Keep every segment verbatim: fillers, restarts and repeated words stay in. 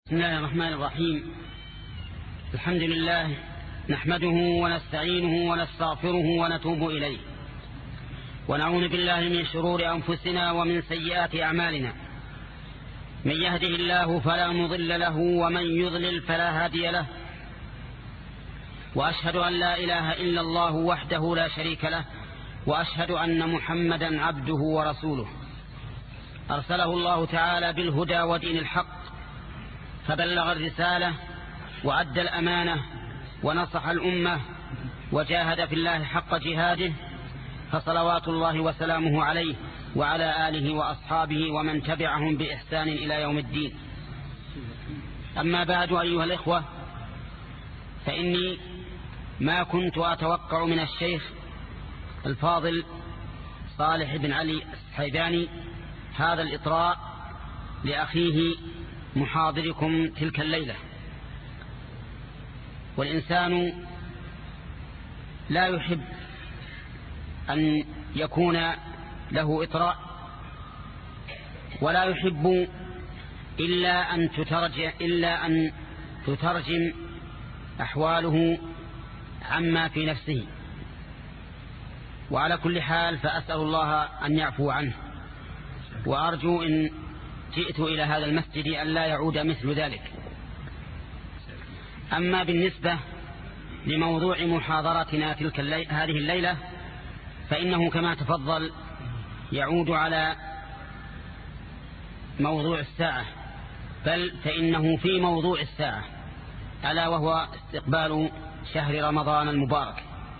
بسم الله الرحمن الرحيم. الحمد لله نحمده ونستعينه ونستغفره ونتوب إليه، ونعوذ بالله من شرور أنفسنا ومن سيئات أعمالنا. من يهده الله فلا مضل له ومن يضلل فلا هادي له، وأشهد أن لا إله إلا الله وحده لا شريك له، وأشهد أن محمدا عبده ورسوله أرسله الله تعالى بالهدى ودين الحق، فبلغ الرسالة وأدى الأمانة ونصح الأمة وجاهد في الله حق جهاده، فصلوات الله وسلامه عليه وعلى آله وأصحابه ومن تبعهم بإحسان إلى يوم الدين. أما بعد أيها الإخوة، فإني ما كنت أتوقع من الشيخ الفاضل صالح بن علي السحيباني هذا الإطراء لأخيه محاضركم تلك الليلة. والإنسان لا يحب أن يكون له إطراء، ولا يحب إلا أن تترجم, إلا أن تترجم أحواله عما في نفسه. وعلى كل حال فأسأل الله أن يعفو عنه، وأرجو إن جئت إلى هذا المسجد أن لا يعود مثل ذلك. أما بالنسبة لموضوع محاضرتنا تلك الليلة هذه الليلة، فإنه كما تفضل يعود على موضوع الساعة، بل فإنه في موضوع الساعة، ألا وهو استقبال شهر رمضان المبارك.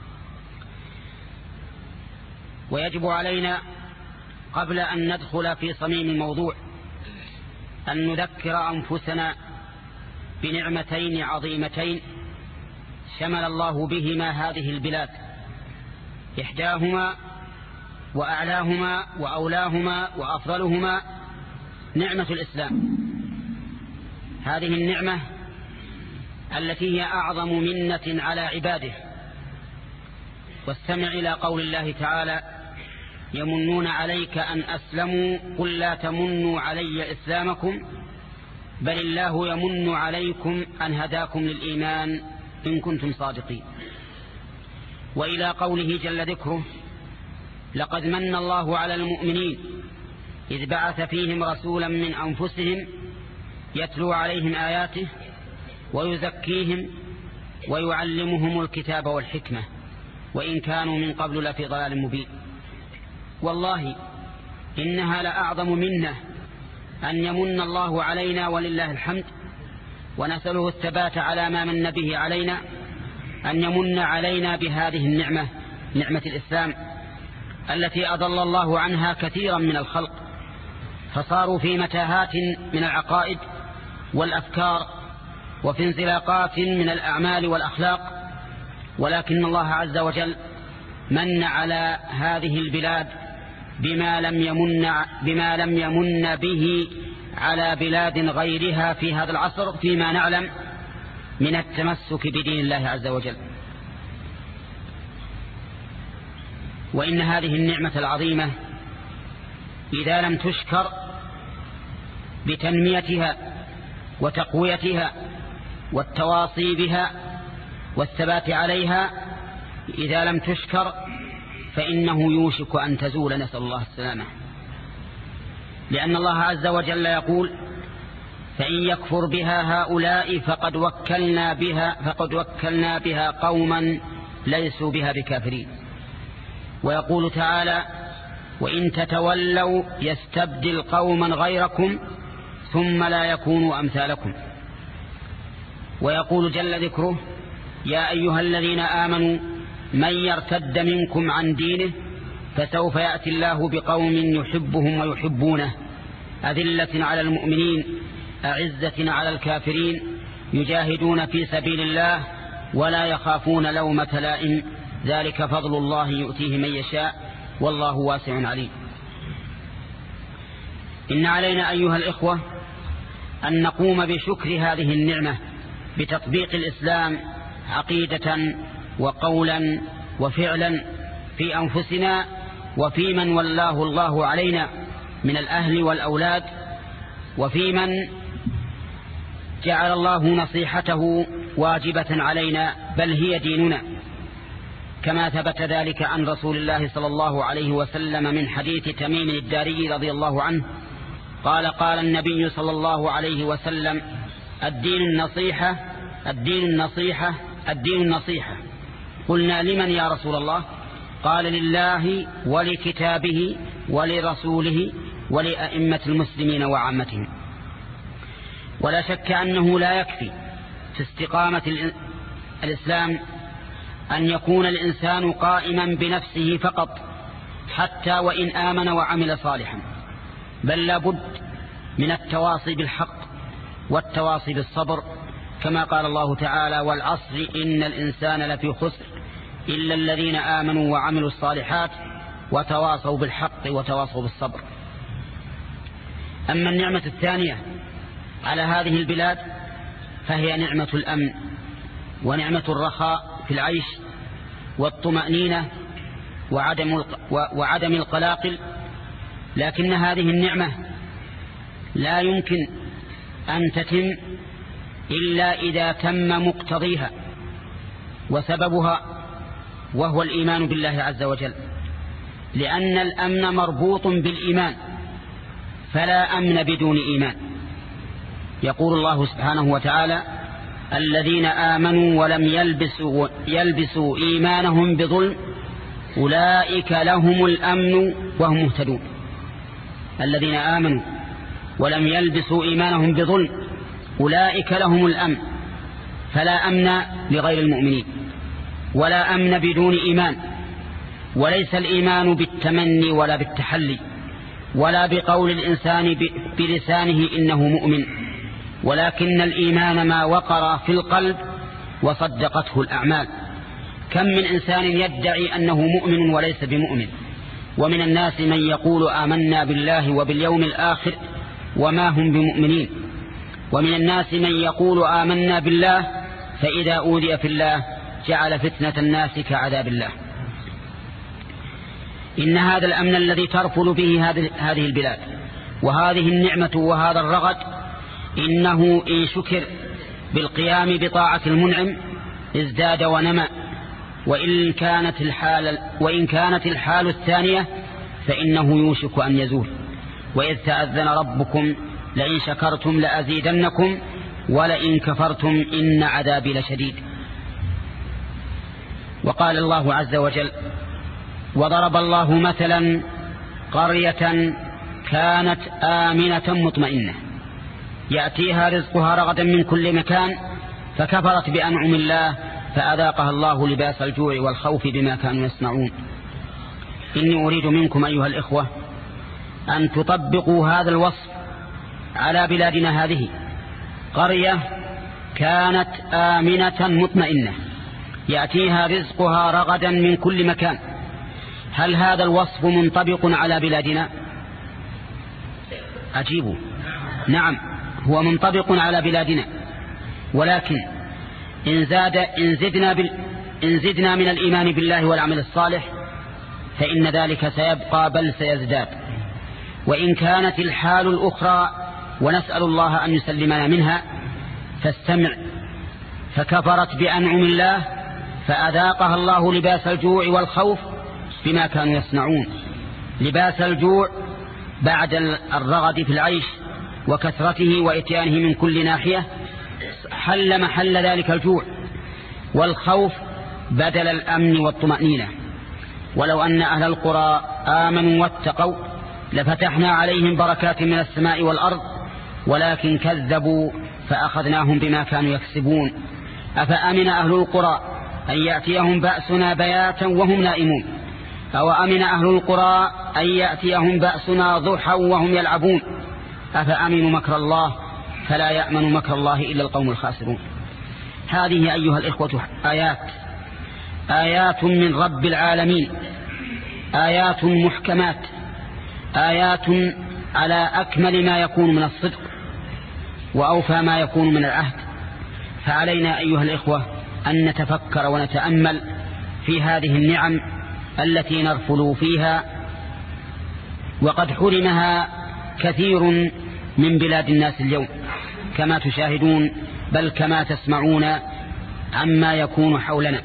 ويجب علينا قبل أن ندخل في صميم الموضوع أن نذكر أنفسنا بنعمتين عظيمتين شمل الله بهما هذه البلاد، إحداهما وأعلاهما وأولاهما وأفضلهما نعمة الإسلام. هذه النعمة التي هي أعظم منة على عباده. واستمع إلى قول الله تعالى: يمنون عليك أن أسلموا قل لا تمنوا علي إسلامكم بل الله يمن عليكم أن هداكم للإيمان إن كنتم صادقين. وإلى قوله جل ذكره: لقد من الله على المؤمنين إذ بعث فيهم رسولا من أنفسهم يتلو عليهم آياته ويزكيهم ويعلمهم الكتاب والحكمة وإن كانوا من قبل لفي ضلال مبين. والله إنها لأعظم منه أن يمن الله علينا ولله الحمد، ونسأله الثبات على ما من به علينا، أن يمن علينا بهذه النعمة، نعمة الإسلام التي أضل الله عنها كثيرا من الخلق، فصاروا في متاهات من العقائد والأفكار وفي انزلاقات من الأعمال والأخلاق. ولكن الله عز وجل من على هذه البلاد بما لم يمن بما لم يمن به على بلاد غيرها في هذا العصر فيما نعلم من التمسك بدين الله عز وجل. وإن هذه النعمة العظيمة إذا لم تشكر بتنميتها وتقويتها والتواصي بها والثبات عليها، إذا لم تشكر فإنه يوشك أن تزول، نسأل الله السلامة. لأن الله عز وجل يقول: فإن يكفر بها هؤلاء فقد وكلنا بها فقد وكلنا بها قوما ليسوا بها بكافرين. ويقول تعالى: وإن تتولوا يستبدل قوما غيركم ثم لا يكونوا أمثالكم. ويقول جل ذكره: يا أيها الذين آمنوا من يرتد منكم عن دينه فسوف يأتي الله بقوم يحبهم ويحبونه أذلة على المؤمنين أعزة على الكافرين يجاهدون في سبيل الله ولا يخافون لومة لائم ذلك فضل الله يؤتيه من يشاء والله واسع عليم. إن علينا أيها الإخوة أن نقوم بشكر هذه النعمة بتطبيق الإسلام عقيدة وقولا وفعلا في أنفسنا وفي من ولاه الله علينا من الأهل والأولاد، وفي من جعل الله نصيحته واجبة علينا، بل هي ديننا، كما ثبت ذلك عن رسول الله صلى الله عليه وسلم من حديث تميم الداري رضي الله عنه قال: قال النبي صلى الله عليه وسلم: الدين النصيحة الدين النصيحة الدين النصيحة. قلنا: لمن يا رسول الله؟ قال: لله ولكتابه ولرسوله ولأئمة المسلمين وعامتهم. ولا شك أنه لا يكفي في استقامة الإسلام أن يكون الإنسان قائما بنفسه فقط حتى وإن آمن وعمل صالحا، بل لابد من التواصي بالحق والتواصي بالصبر، كما قال الله تعالى: والعصر إن الإنسان لفي خسر إلا الذين آمنوا وعملوا الصالحات وتواصوا بالحق وتواصوا بالصبر. أما النعمة الثانية على هذه البلاد فهي نعمة الأمن ونعمة الرخاء في العيش والطمأنينة وعدم وعدم القلاقل، لكن هذه النعمة لا يمكن أن تتم إلا إذا تم مقتضيها وسببها، وهو الإيمان بالله عز وجل، لأن الأمن مربوط بالإيمان، فلا أمن بدون إيمان. يقول الله سبحانه وتعالى: الذين آمنوا ولم يلبسوا, يلبسوا إيمانهم بظلم أولئك لهم الأمن وهم مهتدون. الذين آمنوا ولم يلبسوا إيمانهم بظلم أولئك لهم الأمن، فلا أمن لغير المؤمنين ولا أمن بدون إيمان. وليس الإيمان بالتمني ولا بالتحلي ولا بقول الإنسان بلسانه إنه مؤمن، ولكن الإيمان ما وقر في القلب وصدقته الأعمال. كم من إنسان يدعي أنه مؤمن وليس بمؤمن، ومن الناس من يقول آمنا بالله وباليوم الآخر وما هم بمؤمنين، ومن الناس من يقول آمنا بالله فإذا أوذي في الله جعل فتنة الناس كعذاب الله. إن هذا الأمن الذي ترفل به هذه البلاد وهذه النعمة وهذا الرغد، إنه إن شكر بالقيام بطاعة المنعم ازداد ونمى، وإن كانت الحال, وإن كانت الحال الثانية فإنه يوشك أن يزول. وإذ تأذن ربكم لئن شكرتم لأزيدنكم ولئن كفرتم إن عذابي لشديد. وقال الله عز وجل: وضرب الله مثلا قرية كانت آمنة مطمئنة يأتيها رزقها رغدا من كل مكان فكفرت بأنعم الله فأذاقها الله لباس الجوع والخوف بما كانوا يصنعون. إني أريد منكم أيها الإخوة أن تطبقوا هذا الوصف على بلادنا هذه: قرية كانت آمنة مطمئنة يأتيها رزقها رغدا من كل مكان. هل هذا الوصف منطبق على بلادنا؟ أجيبوا: نعم، هو منطبق على بلادنا، ولكن إن, زاد إن, زدنا بال إن زدنا من الإيمان بالله والعمل الصالح فإن ذلك سيبقى بل سيزداد. وإن كانت الحال الأخرى ونسأل الله أن يسلمنا منها فاستمع: فكفرت بأنعم الله فأذاقها الله لباس الجوع والخوف بما كانوا يصنعون. لباس الجوع بعد الرغد في العيش وكثرته وإتيانه من كل ناحية حل محل ذلك الجوع، والخوف بدل الأمن والطمأنينة. ولو أن أهل القرى آمنوا واتقوا لفتحنا عليهم بركات من السماء والأرض ولكن كذبوا فأخذناهم بما كانوا يكسبون. أفأمن أهل القرى أن يأتيهم بأسنا بياتا وهم نائمون، أو أمن أهل القرى أن يأتيهم بأسنا ضحى وهم يلعبون. أفأمنوا مكر الله فلا يأمن مكر الله إلا القوم الخاسرون. هذه أيها الإخوة آيات آيات من رب العالمين، آيات محكمات، آيات على أكمل ما يكون من الصدق وأوفى ما يكون من العهد. فعلينا أيها الإخوة أن نتفكر ونتأمل في هذه النعم التي نرفل فيها، وقد حرمها كثير من بلاد الناس اليوم. كما تشاهدون بل كما تسمعون عما يكون حولنا.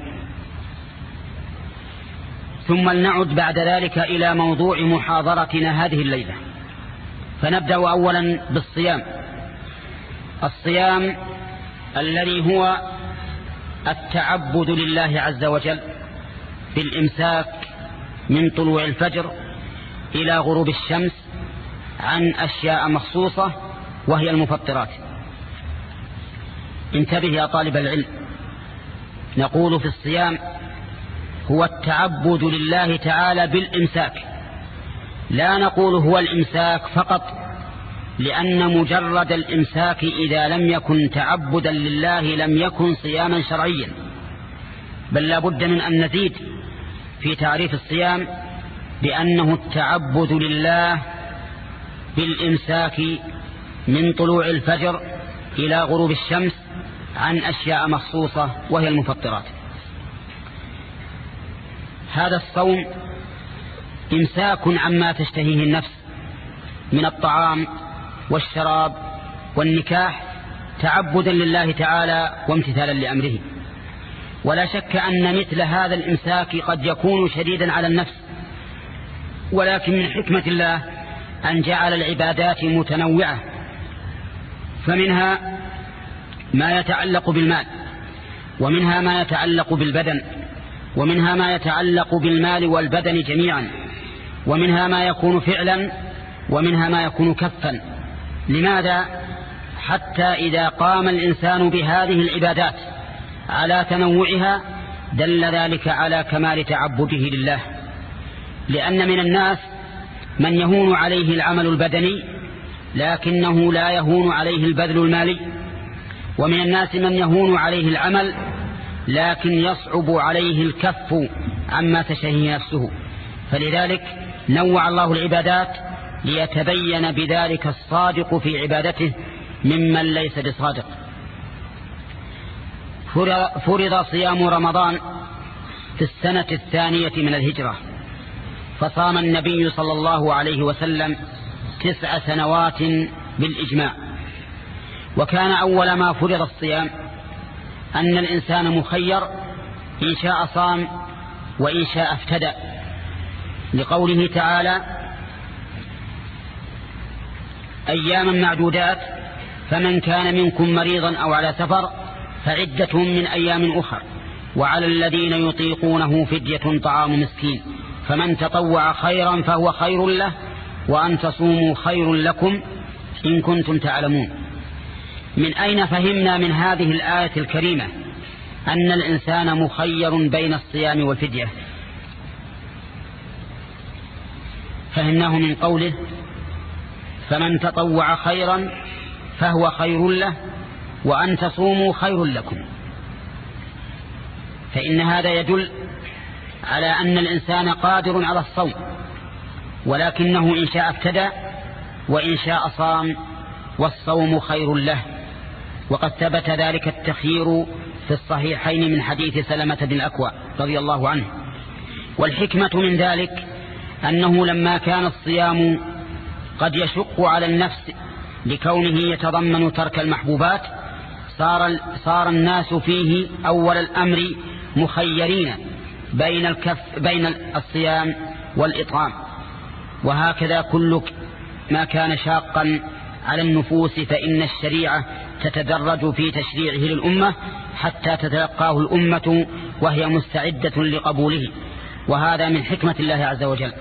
ثم لنعد بعد ذلك إلى موضوع محاضرتنا هذه الليلة، فنبدأ أولا بالصيام. الصيام الذي هو التعبد لله عز وجل بالإمساك من طلوع الفجر إلى غروب الشمس عن أشياء مخصوصة وهي المفطرات. انتبه يا طالب العلم، نقول في الصيام هو التعبد لله تعالى بالإمساك، لا نقول هو الإمساك فقط، لأن مجرد الإمساك إذا لم يكن تعبدا لله لم يكن صياما شرعيا، بل لا بد من أن نزيد في تعريف الصيام بأنه التعبد لله بالإمساك من طلوع الفجر إلى غروب الشمس عن أشياء مخصوصة وهي المفطرات. هذا الصوم إمساك عما تشتهيه النفس من الطعام والشراب والنكاح تعبدا لله تعالى وامتثالا لأمره. ولا شك أن مثل هذا الإمساك قد يكون شديدا على النفس، ولكن من حكمة الله أن جعل العبادات متنوعة، فمنها ما يتعلق بالمال، ومنها ما يتعلق بالبدن، ومنها ما يتعلق بالمال والبدن جميعا، ومنها ما يكون فعلا، ومنها ما يكون كفا. لماذا؟ حتى إذا قام الإنسان بهذه العبادات على تنوعها دل ذلك على كمال تعبده لله. لأن من الناس من يهون عليه العمل البدني لكنه لا يهون عليه البذل المالي، ومن الناس من يهون عليه العمل لكن يصعب عليه الكف عما تشهيه نفسه. فلذلك نوع الله العبادات ليتبين بذلك الصادق في عبادته ممن ليس بصادق. فرض صيام رمضان في السنة الثانية من الهجرة، فصام النبي صلى الله عليه وسلم تسع سنوات بالإجماع. وكان أول ما فرض الصيام أن الإنسان مخير إن شاء صام وإن شاء افتدى، لقوله تعالى أياما معدودات فمن كان منكم مريضا أو على سفر فعدة من أيام أخر وعلى الذين يطيقونه فدية طعام مسكين فمن تطوع خيرا فهو خير له وأن تصوموا خير لكم إن كنتم تعلمون. من أين فهمنا من هذه الآية الكريمة أن الإنسان مخير بين الصيام والفدية؟ فهمناه من قوله فمن تطوع خيرا فهو خير له وأن تصوموا خير لكم. فإن هذا يدل على أن الإنسان قادر على الصوم، ولكنه إن شاء افتدى وإن شاء صام، والصوم خير له. وقد ثبت ذلك التخيير في الصحيحين من حديث سلمة بن الأكوع رضي الله عنه. والحكمة من ذلك أنه لما كان الصيام قد يشق على النفس لكونه يتضمن ترك المحبوبات صار, صار الناس فيه أول الأمر مخيرين بين, الكف بين الصيام والإطعام. وهكذا كل ما كان شاقا على النفوس فإن الشريعة تتدرج في تشريعه للأمة حتى تتلقاه الأمة وهي مستعدة لقبوله، وهذا من حكمة الله عز وجل.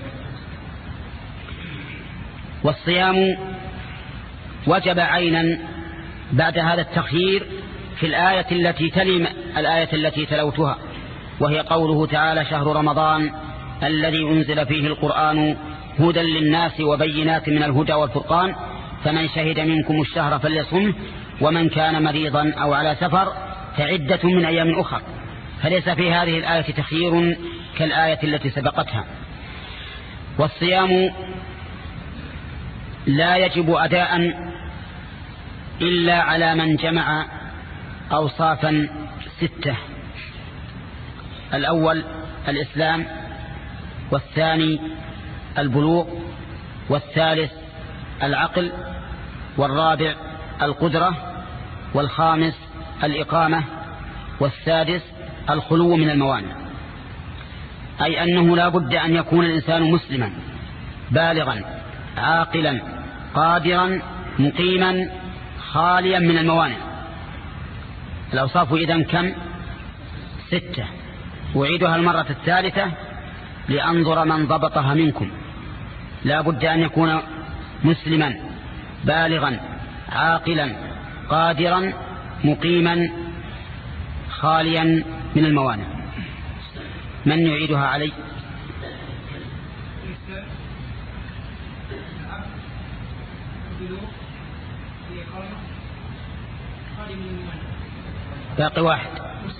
والصيام وجب عينا بعد هذا التخيير في الآية التي تلي الآية التي تلوتها، وهي قوله تعالى شهر رمضان الذي أنزل فيه القرآن هدى للناس وبينات من الهدى والفرقان فمن شهد منكم الشهر فليصمه ومن كان مريضا أو على سفر فعدة من أيام أخر. فليس في هذه الآية تخيير كالآية التي سبقتها. والصيام لا يجب أداء إلا على من جمع أوصافا ستة: الأول الإسلام، والثاني البلوغ، والثالث العقل، والرابع القدرة، والخامس الإقامة، والسادس الخلو من الموانع. أي أنه لا بد أن يكون الإنسان مسلما بالغا عاقلا قادرا مقيما خاليا من الموانع. الأوصاف إذن كم؟ ستة. أعيدها المرة الثالثة لأنظر من ضبطها منكم. لا بد أن يكون مسلما بالغا عاقلا قادرا مقيما خاليا من الموانع. من يعيدها علي؟ باقي واحد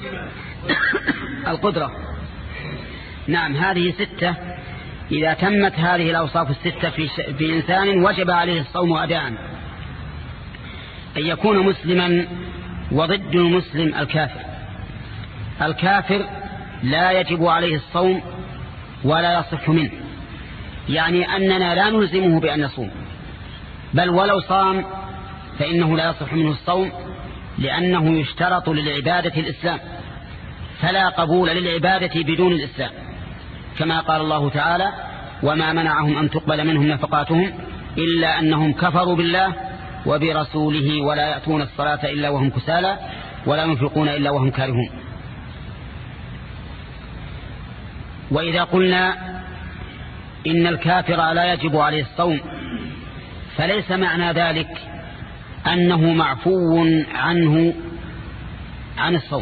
القدرة. نعم، هذه ستة. إذا تمت هذه الأوصاف الستة في, في إنسان وجب عليه الصوم أداء. أن يكون مسلما، وضد المسلم الكافر. الكافر لا يجب عليه الصوم ولا يصح منه، يعني أننا لا نلزمه بأن يصوم، بل ولو صام فإنه لا يصح منه الصوم، لأنه يشترط للعبادة الإسلام، فلا قبول للعبادة بدون الإسلام، كما قال الله تعالى: وما منعهم أن تقبل منهم نفقاتهم إلا أنهم كفروا بالله وبرسوله ولا يأتون الصلاة إلا وهم كسالى ولا ينفقون إلا وهم كارهون. وإذا قلنا إن الكافر لا يجب عليه الصوم، فليس معنى ذلك أنه معفو عنه عن الصوم،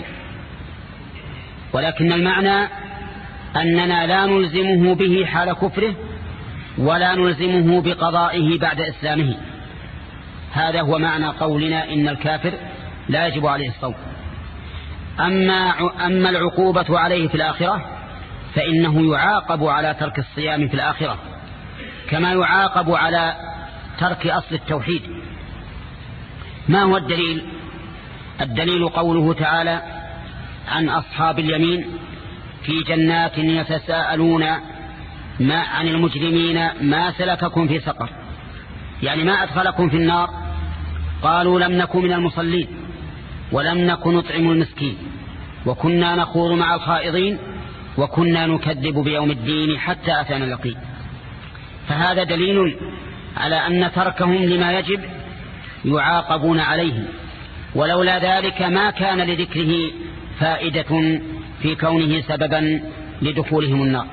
ولكن المعنى أننا لا نلزمه به حال كفره ولا نلزمه بقضائه بعد إسلامه. هذا هو معنى قولنا إن الكافر لا يجب عليه الصوم. أما, أما العقوبة عليه في الآخرة فإنه يعاقب على ترك الصيام في الآخرة كما يعاقب على ترك أصل التوحيد. ما هو الدليل؟ الدليل قوله تعالى عن أصحاب اليمين: في جنات يتساءلون ما عن المجرمين ما سلككم في سقر، يعني ما أدخلكم في النار؟ قالوا لم نكن من المصلين ولم نكن نطعم المسكين وكنا نخوض مع الخائضين وكنا نكذب بيوم الدين حتى أتانا اليقين. فهذا دليل على أن تركهم لما يجب يعاقبون عليه، ولولا ذلك ما كان لذكره فائدة في كونه سببا لدخولهم النار.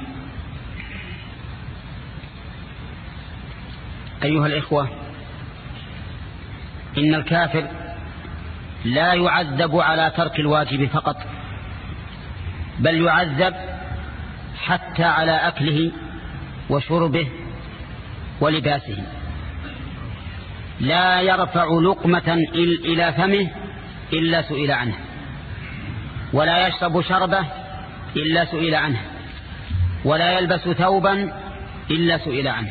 أيها الإخوة، إن الكافر لا يعذب على ترك الواجب فقط، بل يعذب حتى على أكله وشربه ولباسه. لا يرفع لقمة إلى فمه إلا سئل عنه، ولا يشرب شربه إلا سئل عنه، ولا يلبس ثوبا إلا سئل عنه.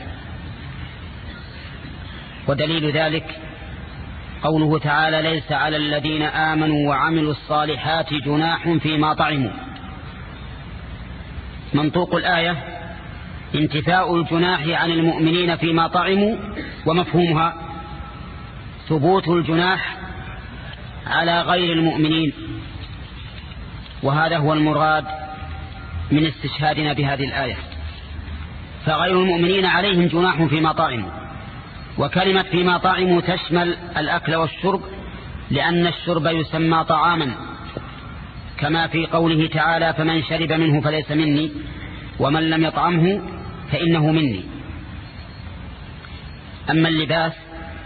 ودليل ذلك قوله تعالى: ليس على الذين آمنوا وعملوا الصالحات جناح فيما طعموا. منطوق الآية انتفاء الجناح عن المؤمنين فيما طعموا، ومفهومها ثبوت الجناح على غير المؤمنين. وهذا هو المراد من استشهادنا بهذه الآية، فغير المؤمنين عليهم جناح فيما طعموا. وكلمة فيما طعموا تشمل الأكل والشرب، لأن الشرب يسمى طعاما، كما في قوله تعالى: فمن شرب منه فليس مني ومن لم يطعمه فإنه مني. أما اللباس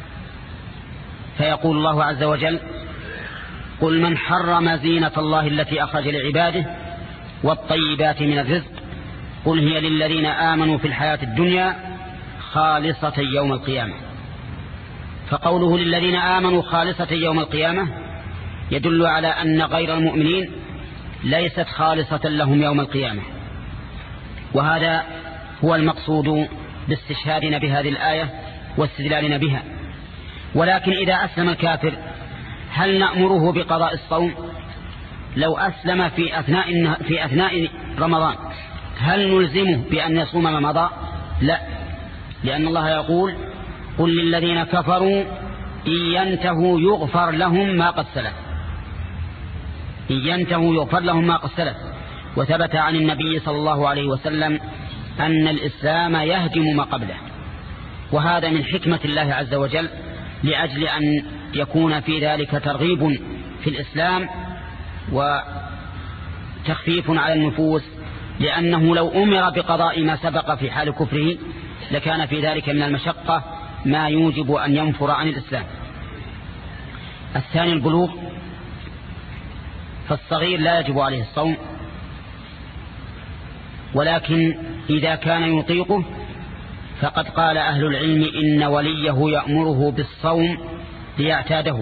فيقول الله عز وجل: قل من حرم زينة الله التي أخرج لعباده والطيبات من الرزق قل هي للذين آمنوا في الحياة الدنيا خالصة يوم القيامة. فقوله للذين آمنوا خالصة يوم القيامة يدل على أن غير المؤمنين ليست خالصة لهم يوم القيامة، وهذا هو المقصود باستشهادنا بهذه الآية واستدلالنا بها. ولكن إذا أسلم الكافر هل نأمره بقضاء الصوم؟ لو أسلم في أثناء, في أثناء رمضان هل نلزمه بأن يصوم ما مضى؟ لا، لأن الله يقول: قل للذين كفروا إن ينتهوا يغفر لهم ما قد سلف، إن ينتهوا يغفر لهم ما قد سلف. وثبت عن النبي صلى الله عليه وسلم أن الإسلام يهدم ما قبله، وهذا من حكمة الله عز وجل لأجل أن يكون في ذلك ترغيب في الإسلام وتخفيف على النفوس، لأنه لو أمر بقضاء ما سبق في حال كفره لكان في ذلك من المشقة ما يوجب أن ينفر عن الإسلام. الثاني البلوغ، فالصغير لا يجب عليه الصوم، ولكن إذا كان يطيقه فقد قال أهل العلم إن وليه يأمره بالصوم ليعتاده.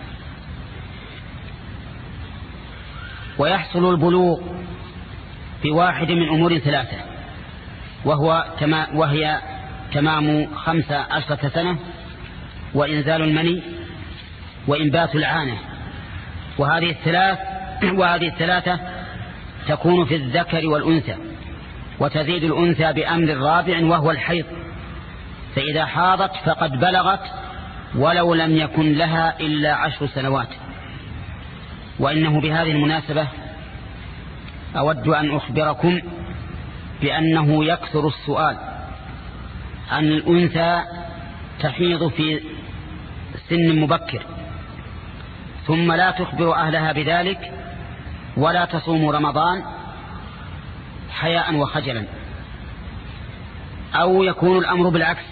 ويحصل البلوغ بواحد من أمور ثلاثة، وهو تما وهي تمام خمس عشرة سنة، وإنزال المني، وإنبات العانة. وهذه الثلاث وهذه الثلاثة تكون في الذكر والأنثى، وتزيد الأنثى بأمر رابع وهو الحيض، فإذا حاضت فقد بلغت ولو لم يكن لها إلا عشر سنوات. وإنه بهذه المناسبة أود أن أخبركم بأنه يكثر السؤال عن الأنثى تحيض في سن مبكر ثم لا تخبر أهلها بذلك ولا تصوم رمضان حياء وخجلا، أو يكون الأمر بالعكس،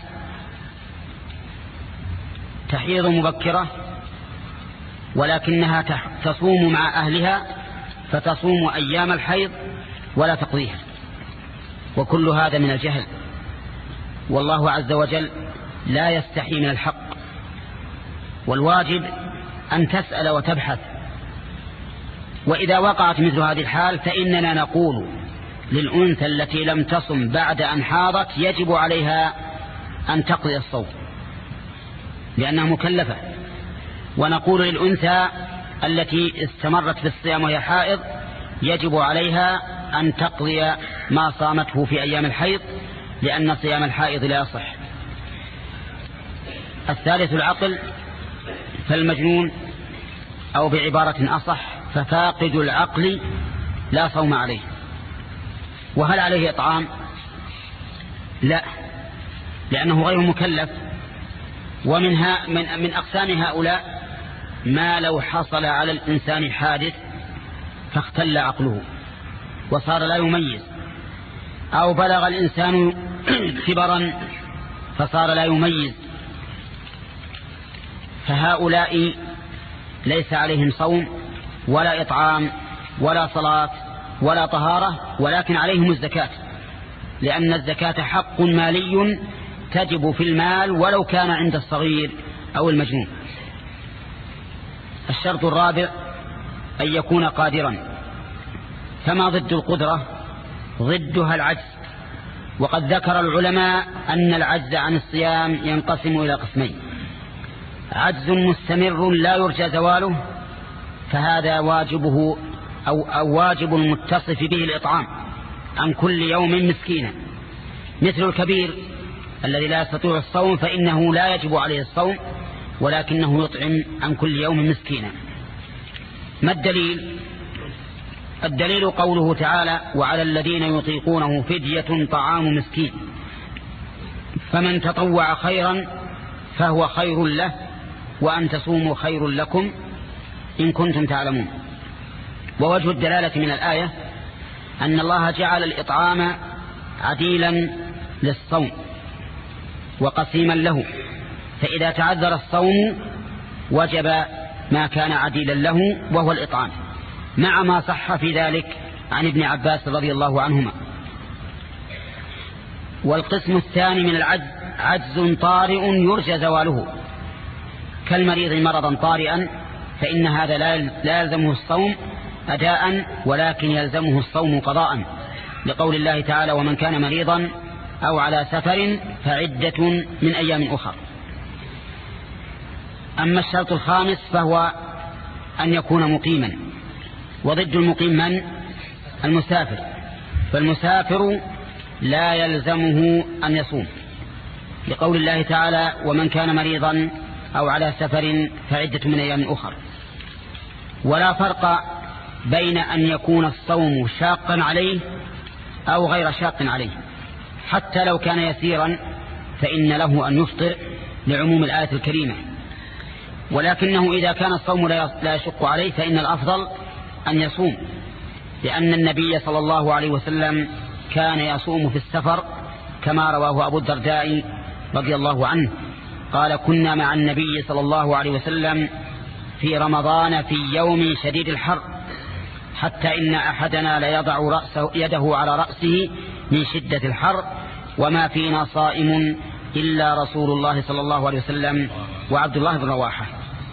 تحيض مبكرة ولكنها تصوم مع أهلها فتصوم أيام الحيض ولا تقضيها. وكل هذا من الجهل، والله عز وجل لا يستحي من الحق، والواجب أن تسأل وتبحث. وإذا وقعت مثل هذه الحال فإننا نقول للأنثى التي لم تصم بعد أن حاضت يجب عليها أن تقضي الصوم لأنها مكلفة، ونقول للأنثى التي استمرت في الصيام وهي حائض يجب عليها أن تقضي ما صامته في أيام الحيض لأن صيام الحائض لا يصح. الثالث العقل، فالمجنون أو بعبارة أصح ففاقد العقل لا صوم عليه. وهل عليه إطعام؟ لا، لأنه غير مكلف. ومنها من, من أقسام هؤلاء ما لو حصل على الإنسان حادث فاختل عقله وصار لا يميز، أو بلغ الإنسان كبرا فصار لا يميز، فهؤلاء ليس عليهم صوم ولا إطعام ولا صلاة ولا طهارة، ولكن عليهم الزكاة، لأن الزكاة حق مالي تجب في المال ولو كان عند الصغير أو المجنون. الشرط الرابع أن يكون قادرا، فما ضد القدرة؟ ضدها العجز. وقد ذكر العلماء أن العجز عن الصيام ينقسم إلى قسمين: عجز مستمر لا يرجى زواله، فهذا واجبه أو, أو واجب المتصف به الإطعام عن كل يوم مسكينا، مثل الكبير الذي لا يستطيع الصوم فإنه لا يجب عليه الصوم ولكنه يطعم عن كل يوم مسكينا. ما الدليل؟ الدليل قوله تعالى: وعلى الذين يطيقونه فدية طعام مسكين، فمن تطوع خيرا فهو خير له وأن تصوموا خير لكم إن كنتم تعلمون. ووجه الدلالة من الآية أن الله جعل الإطعام عديلا للصوم وقسيما له، فإذا تعذر الصوم وجب ما كان عديلا له وهو الإطعام، مع ما صح في ذلك عن ابن عباس رضي الله عنهما. والقسم الثاني من العجز عجز طارئ يرجى زواله، كالمريض مرضا طارئا، فإن هذا لا يلزمه الصوم أداء ولكن يلزمه الصوم قضاء، لقول الله تعالى: ومن كان مريضا أو على سفر فعدة من أيام أخر. أما الشرط الخامس فهو أن يكون مقيما، وضد المقيم من؟ المسافر، فالمسافر لا يلزمه أن يصوم، لقول الله تعالى: ومن كان مريضا أو على سفر فعدة من أيام أخر. ولا فرق بين أن يكون الصوم شاقا عليه أو غير شاق عليه، حتى لو كان يسيرا فإن له أن يفطر لعموم الآية الكريمة. ولكنه إذا كان الصوم لا يشق عليه فإن الأفضل أن يصوم، لأن النبي صلى الله عليه وسلم كان يصوم في السفر كما رواه أبو الدرداء رضي الله عنه قال: كنا مع النبي صلى الله عليه وسلم في رمضان في يوم شديد الحر، حتى إن أحدنا ليضع رأسه يده على رأسه من شدة الحر، وما فينا صائم إلا رسول الله صلى الله عليه وسلم وعبد الله بن رواحة.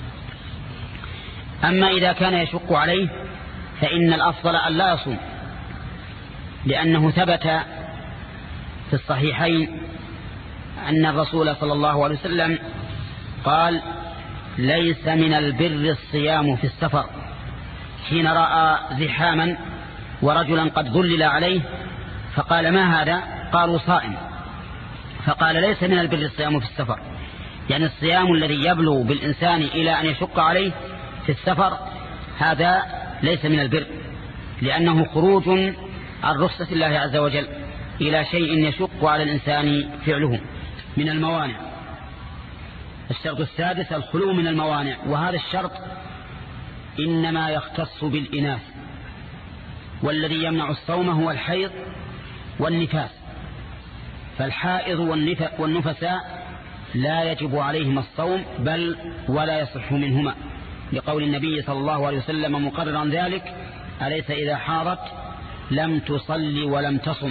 أما إذا كان يشق عليه فإن الأفضل أن لا يصوم، لأنه ثبت في الصحيحين أن الرسول صلى الله عليه وسلم قال: ليس من البر الصيام في السفر، حين رأى زحاما ورجلا قد ظلل عليه فقال: ما هذا؟ قالوا: صائم. فقال: ليس من البر الصيام في السفر، يعني الصيام الذي يبلغ بالإنسان إلى أن يشق عليه في السفر هذا ليس من البر، لأنه خروج عن رخصة الله عز وجل إلى شيء يشق على الإنسان فعله من الموانع. الشرط السادس الخلو من الموانع، وهذا الشرط إنما يختص بالإناث، والذي يمنع الصوم هو الحيض والنفاس، فالحائض والنفساء لا يجب عليهما الصوم بل ولا يصح منهما، لقول النبي صلى الله عليه وسلم مقررا ذلك: أليس إذا حاضت لم تصلي ولم تصم.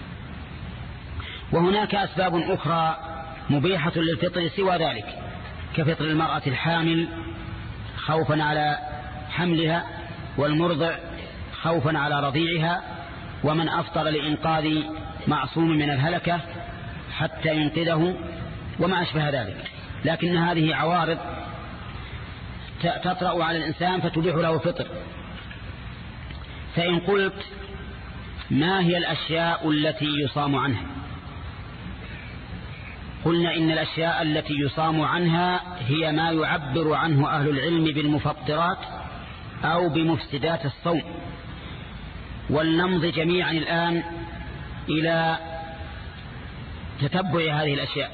وهناك أسباب أخرى مبيحة للفطر سوى ذلك، كفطر المرأة الحامل خوفا على حملها، والمرضع خوفا على رضيعها، ومن أفطر لإنقاذ معصوم من الهلكة حتى ينقذه، وما أشبه ذلك. لكن هذه عوارض تطرأ على الإنسان فتبيح له الفطر. فإن قلت: ما هي الأشياء التي يصام عنها؟ قلنا إن الأشياء التي يصام عنها هي ما يعبر عنه أهل العلم بالمفطرات أو بمفسدات الصوم. ولنمضي جميعا الآن إلى تتبع هذه الأشياء: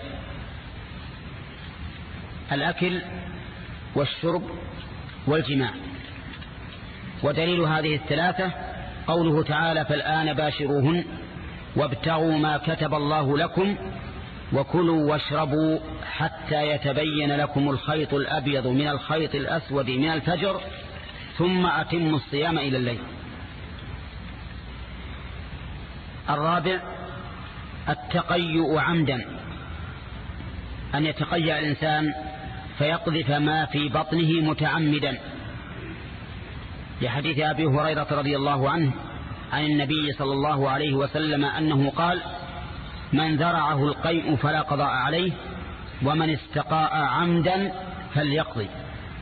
الأكل والشرب والجماع. ودليل هذه الثلاثة قوله تعالى: فالآن باشروهن وابتغوا ما كتب الله لكم وكلوا واشربوا حتى يتبين لكم الخيط الأبيض من الخيط الأسود من الفجر ثم أتموا الصيام إلى الليل. الرابع التقيؤ عمدا، أن يتقيأ الإنسان فيقذف ما في بطنه متعمدا، لحديث أبي هريرة رضي الله عنه عن النبي صلى الله عليه وسلم أنه قال: من ذرعه القيء فلا قضاء عليه، ومن استقاء عمدا فليقضي.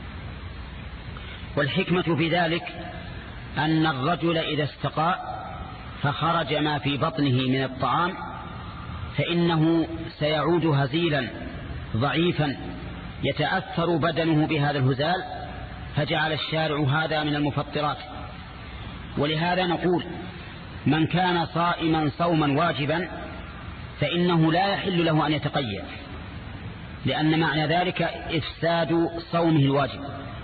والحكمة في ذلك أن الرجل إذا استقاء فخرج ما في بطنه من الطعام فإنه سيعود هزيلا ضعيفا يتأثر بدنه بهذا الهزال، فجعل الشارع هذا من المفطرات. ولهذا نقول: من كان صائما صوما واجبا فإنه لا يحل له أن يتقيأ، لأن معنى ذلك إفساد صومه الواجب.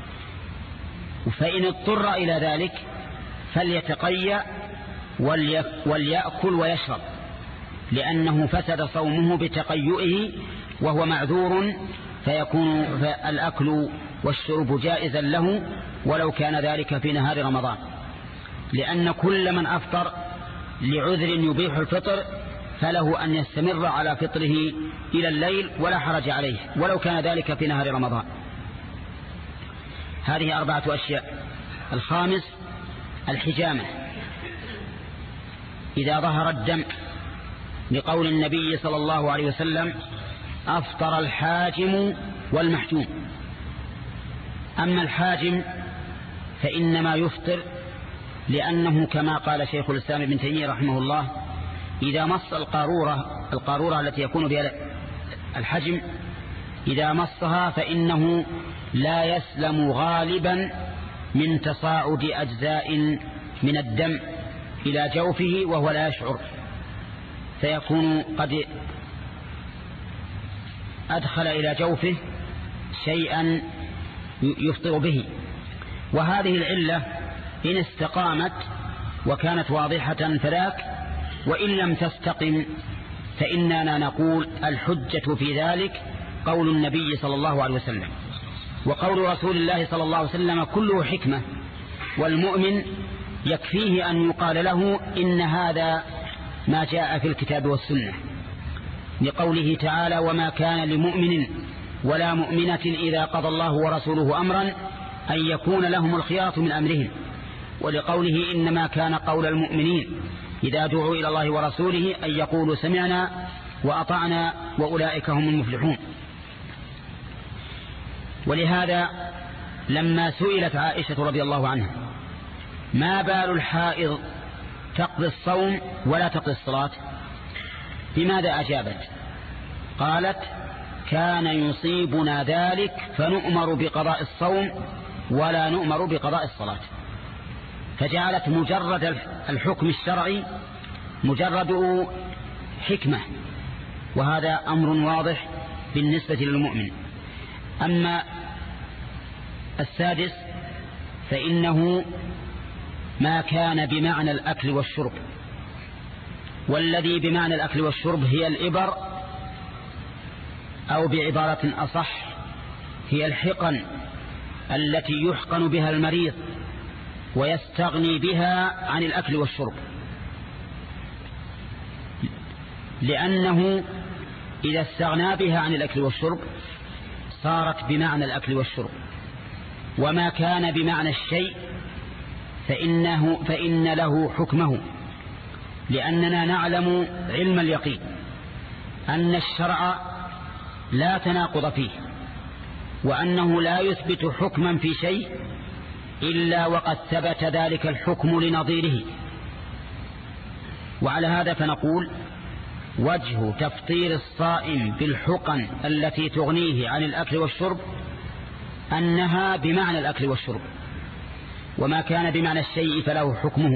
فإن اضطر إلى ذلك فليتقيأ وليأكل ويشرب، لأنه فسد صومه بتقيئه وهو معذور، فيكون الأكل والشرب جائزا له ولو كان ذلك في نهار رمضان، لأن كل من أفطر لعذر يبيح الفطر فله أن يستمر على فطره إلى الليل ولا حرج عليه ولو كان ذلك في نهار رمضان. هذه أربعة أشياء. الخامس الحجامة، إذا ظهر الدم، لقول النبي صلى الله عليه وسلم: أفطر الحاجم والمحجوم. أما الحاجم فإنما يفطر لأنه كما قال شيخ الإسلام ابن تيمية رحمه الله: إذا مص القارورة القارورة التي يكون بها الحجم إذا مصها فإنه لا يسلم غالبا من تصاعد أجزاء من الدم إلى جوفه وهو لا يشعر، فيكون قد أدخل إلى جوفه شيئا يفطر به. وهذه العلة إن استقامت وكانت واضحة فذاك، وإن لم تستقم فإننا نقول الحجة في ذلك قول النبي صلى الله عليه وسلم وقول رسول الله صلى الله عليه وسلم كله حكمة، والمؤمن يكفيه أن يقال له إن هذا ما جاء في الكتاب والسنة، لقوله تعالى وما كان لمؤمن ولا مؤمنة إذا قضى الله ورسوله أمرا أن يكون لهم الخيارة من أمرهم، ولقوله إنما كان قول المؤمنين إذا دعوا إلى الله ورسوله أن يقولوا سمعنا وأطعنا وأولئك هم المفلحون. ولهذا لما سئلت عائشة رضي الله عنها ما بال الحائض تقضي الصوم ولا تقضي الصلاة، بماذا أجابت؟ قالت كان يصيبنا ذلك فنؤمر بقضاء الصوم ولا نؤمر بقضاء الصلاة، فجعلت مجرد الحكم الشرعي مجرد حكمة، وهذا أمر واضح بالنسبة للمؤمن. أما السادس فإنه ما كان بمعنى الأكل والشرب، والذي بمعنى الأكل والشرب هي الإبر، أو بعبارة أصح هي الحقن التي يحقن بها المريض ويستغني بها عن الأكل والشرب، لأنه إذا استغنى بها عن الأكل والشرب صارت بمعنى الأكل والشرب. وما كان بمعنى الشيء فإنه فإن له حكمه، لأننا نعلم علم اليقين أن الشرع لا تناقض فيه، وأنه لا يثبت حكما في شيء إلا وقد ثبت ذلك الحكم لنظيره. وعلى هذا فنقول وجه تفطير الصائم بالحقن التي تغنيه عن الأكل والشرب أنها بمعنى الأكل والشرب، وما كان بمعنى الشيء فله حكمه.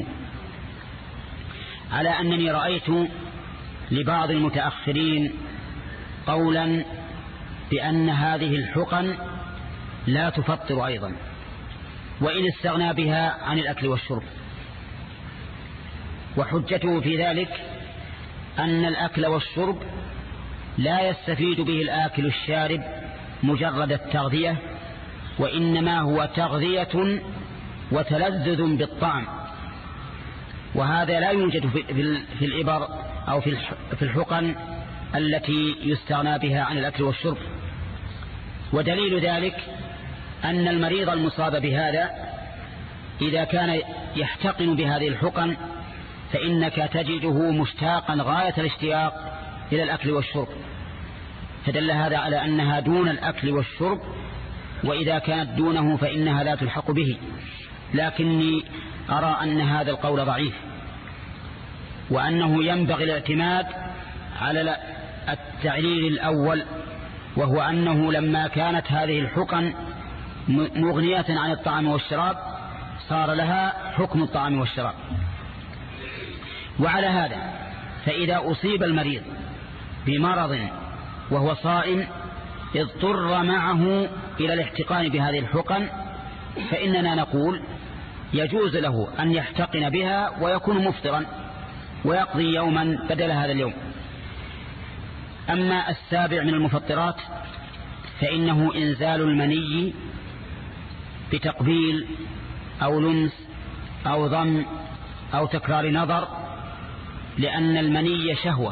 على أنني رأيت لبعض المتأخرين قولا بأن هذه الحقن لا تفطر أيضا وإن استغنى بها عن الأكل والشرب، وحجته في ذلك أن الأكل والشرب لا يستفيد به الآكل الشارب مجرد التغذية، وإنما هو تغذية وتلذذ بالطعم، وهذا لا يوجد في الإبر أو في الحقن التي يستغنى بها عن الأكل والشرب. ودليل ذلك أن المريض المصاب بهذا إذا كان يحتقن بهذه الحقن فإنك تجده مشتاقا غاية الاشتياق إلى الأكل والشرب، فدل هذا على أنها دون الأكل والشرب، وإذا كانت دونه فإنها لا تلحق به. لكني أرى أن هذا القول ضعيف، وأنه ينبغي الاعتماد على التعليل الأول، وهو أنه لما كانت هذه الحقن مغنية عن الطعام والشراب صار لها حكم الطعام والشراب. وعلى هذا فإذا أصيب المريض بمرض وهو صائم اضطر معه إلى الاحتقان بهذه الحقن، فإننا نقول يجوز له أن يحتقن بها ويكون مفطرا ويقضي يوما بدل هذا اليوم. أما السابع من المفطرات فإنه إنزال المني بتقبيل أو لمس أو ضم أو تكرار نظر، لأن المني شهوة،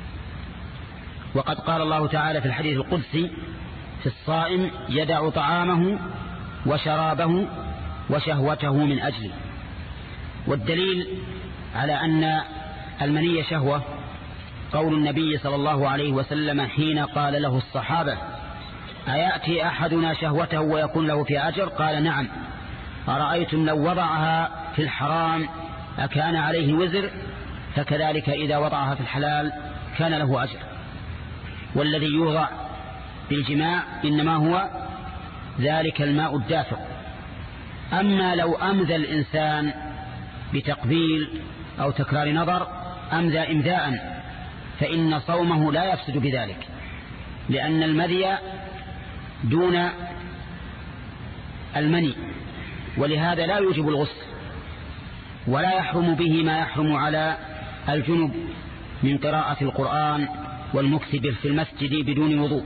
وقد قال الله تعالى في الحديث القدسي في الصائم يدع طعامه وشرابه وشهوته من أجله. والدليل على أن المني شهوة قول النبي صلى الله عليه وسلم حين قال له الصحابة أيأتي أحدنا شهوته ويكون له في أجر؟ قال نعم، أرأيتم لو وضعها في الحرام أكان عليه وزر؟ فكذلك إذا وضعها في الحلال كان له أجر. والذي يوضع بالجماع إنما هو ذلك الماء الدافق. أما لو أمذى الإنسان بتقبيل أو تكرار نظر أمذى إمذاء فإن صومه لا يفسد بذلك، لأن المذي دون المني، ولهذا لا يوجب الغسل ولا يحرم به ما يحرم على الجنب من قراءة القرآن والمكث في المسجد بدون وضوء.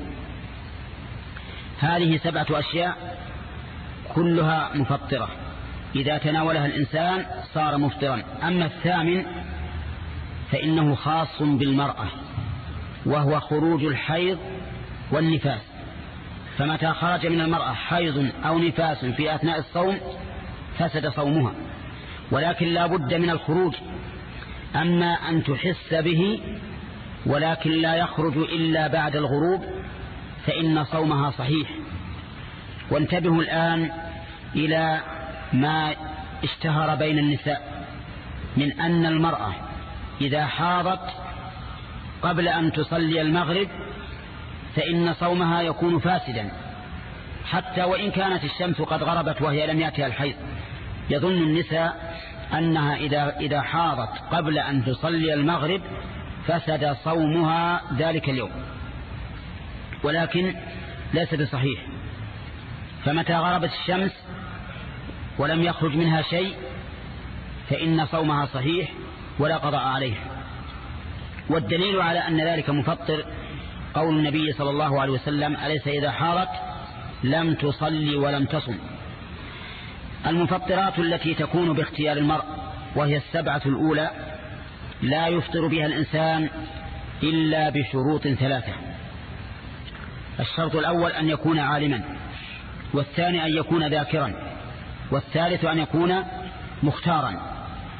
هذه سبعة أشياء كلها مفطرة، إذا تناولها الإنسان صار مفطرا. أما الثامن فإنه خاص بالمرأة، وهو خروج الحيض والنفاس، فمتى خرج من المرأة حيض أو نفاس في أثناء الصوم فسد صومها، ولكن لا بد من الخروج. أما أن تحس به ولكن لا يخرج إلا بعد الغروب فإن صومها صحيح. وانتبهوا الآن إلى ما اشتهر بين النساء من أن المرأة إذا حاضت قبل أن تصلي المغرب فإن صومها يكون فاسدا، حتى وإن كانت الشمس قد غربت وهي لم يأتها الحيض. يظن النساء أنها إذا, إذا حاضت قبل أن تصلي المغرب فسد صومها ذلك اليوم، ولكن ليس بصحيح. فمتى غربت الشمس ولم يخرج منها شيء فإن صومها صحيح ولا قضاء عليه. والدليل على أن ذلك مفطر قول النبي صلى الله عليه وسلم: أليس إذا حارت لم تصلي ولم تصم. المفطرات التي تكون باختيار المرء وهي السبعة الأولى لا يفطر بها الإنسان إلا بشروط ثلاثة. الشرط الأول أن يكون عالما، والثاني أن يكون ذاكرا، والثالث أن يكون مختارا.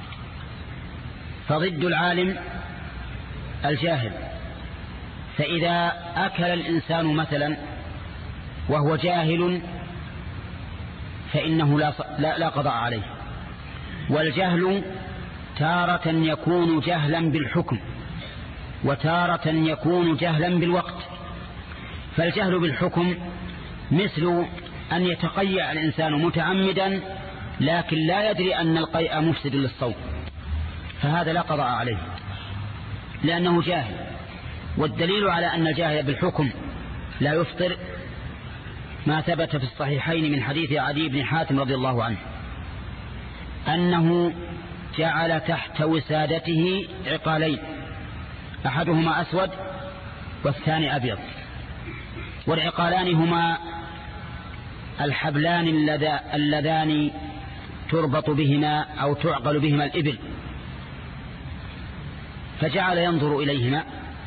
فضد العالم الجاهل، فإذا أكل الإنسان مثلا وهو جاهل فإنه لا, لا, لا قضاء عليه. والجهل تارة يكون جهلا بالحكم وتارة يكون جهلا بالوقت. فالجهل بالحكم مثل أن يتقيأ الإنسان متعمدا لكن لا يدري أن القيء مفسد للصوم، فهذا لا قضاء عليه لأنه جاهل. والدليل على أن الجاهل بالحكم لا يفطر ما ثبت في الصحيحين من حديث عدي بن حاتم رضي الله عنه أنه جعل تحت وسادته عقالين، أحدهما أسود والثاني أبيض، والعقالان هما الحبلان اللذان تربط بهما أو تعقل بهما الإبل، فجعل ينظر إليهما،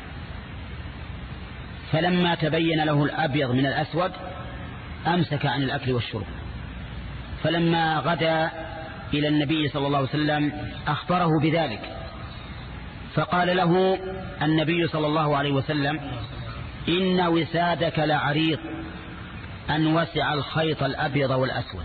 فلما تبين له الأبيض من الأسود أمسك عن الأكل والشرب. فلما غدا إلى النبي صلى الله عليه وسلم أخبره بذلك، فقال له النبي صلى الله عليه وسلم: إن وسادك لعريض أن وسع الخيط الأبيض والأسود،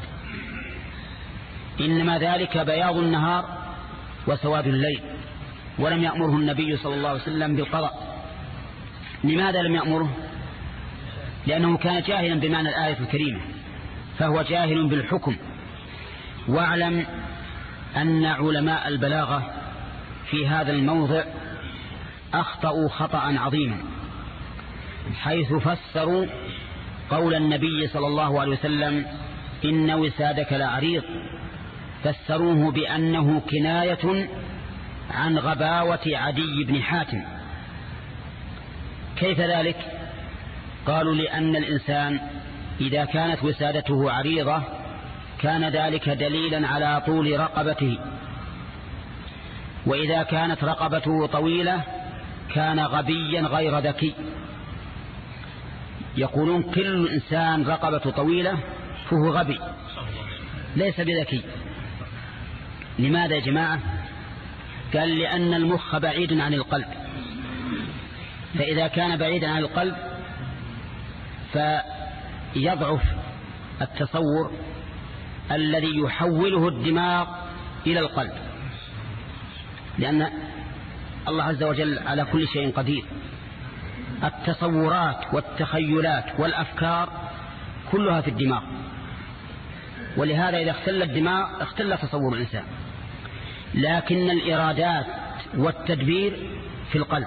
إنما ذلك بياض النهار وسواد الليل. ولم يأمره النبي صلى الله عليه وسلم بالقضاء. لماذا لم يأمره؟ لأنه كان جاهلا بمعنى الآية الكريمة، فهو جاهل بالحكم. واعلم أن علماء البلاغة في هذا الموضع أخطأوا خطأ عظيما، حيث فسروا قول النبي صلى الله عليه وسلم: إن وسادك لعريض، فسروه بأنه كناية عن غباوة عدي بن حاتم. كيف ذلك؟ قالوا: لأن الإنسان إذا كانت وسادته عريضة كان ذلك دليلا على طول رقبته، وإذا كانت رقبته طويلة كان غبيا غير ذكي. يقولون كل إنسان رقبته طويلة فهو غبي ليس بذكي. لماذا يا جماعة؟ قال: لأن المخ بعيد عن القلب، فإذا كان بعيدا عن القلب فيضعف التصور الذي يحوله الدماغ إلى القلب، لأن الله عز وجل على كل شيء قدير. التصورات والتخيلات والأفكار كلها في الدماغ، ولهذا إذا اختل الدماغ اختل تصور الإنسان. لكن الإرادات والتدبير في القلب،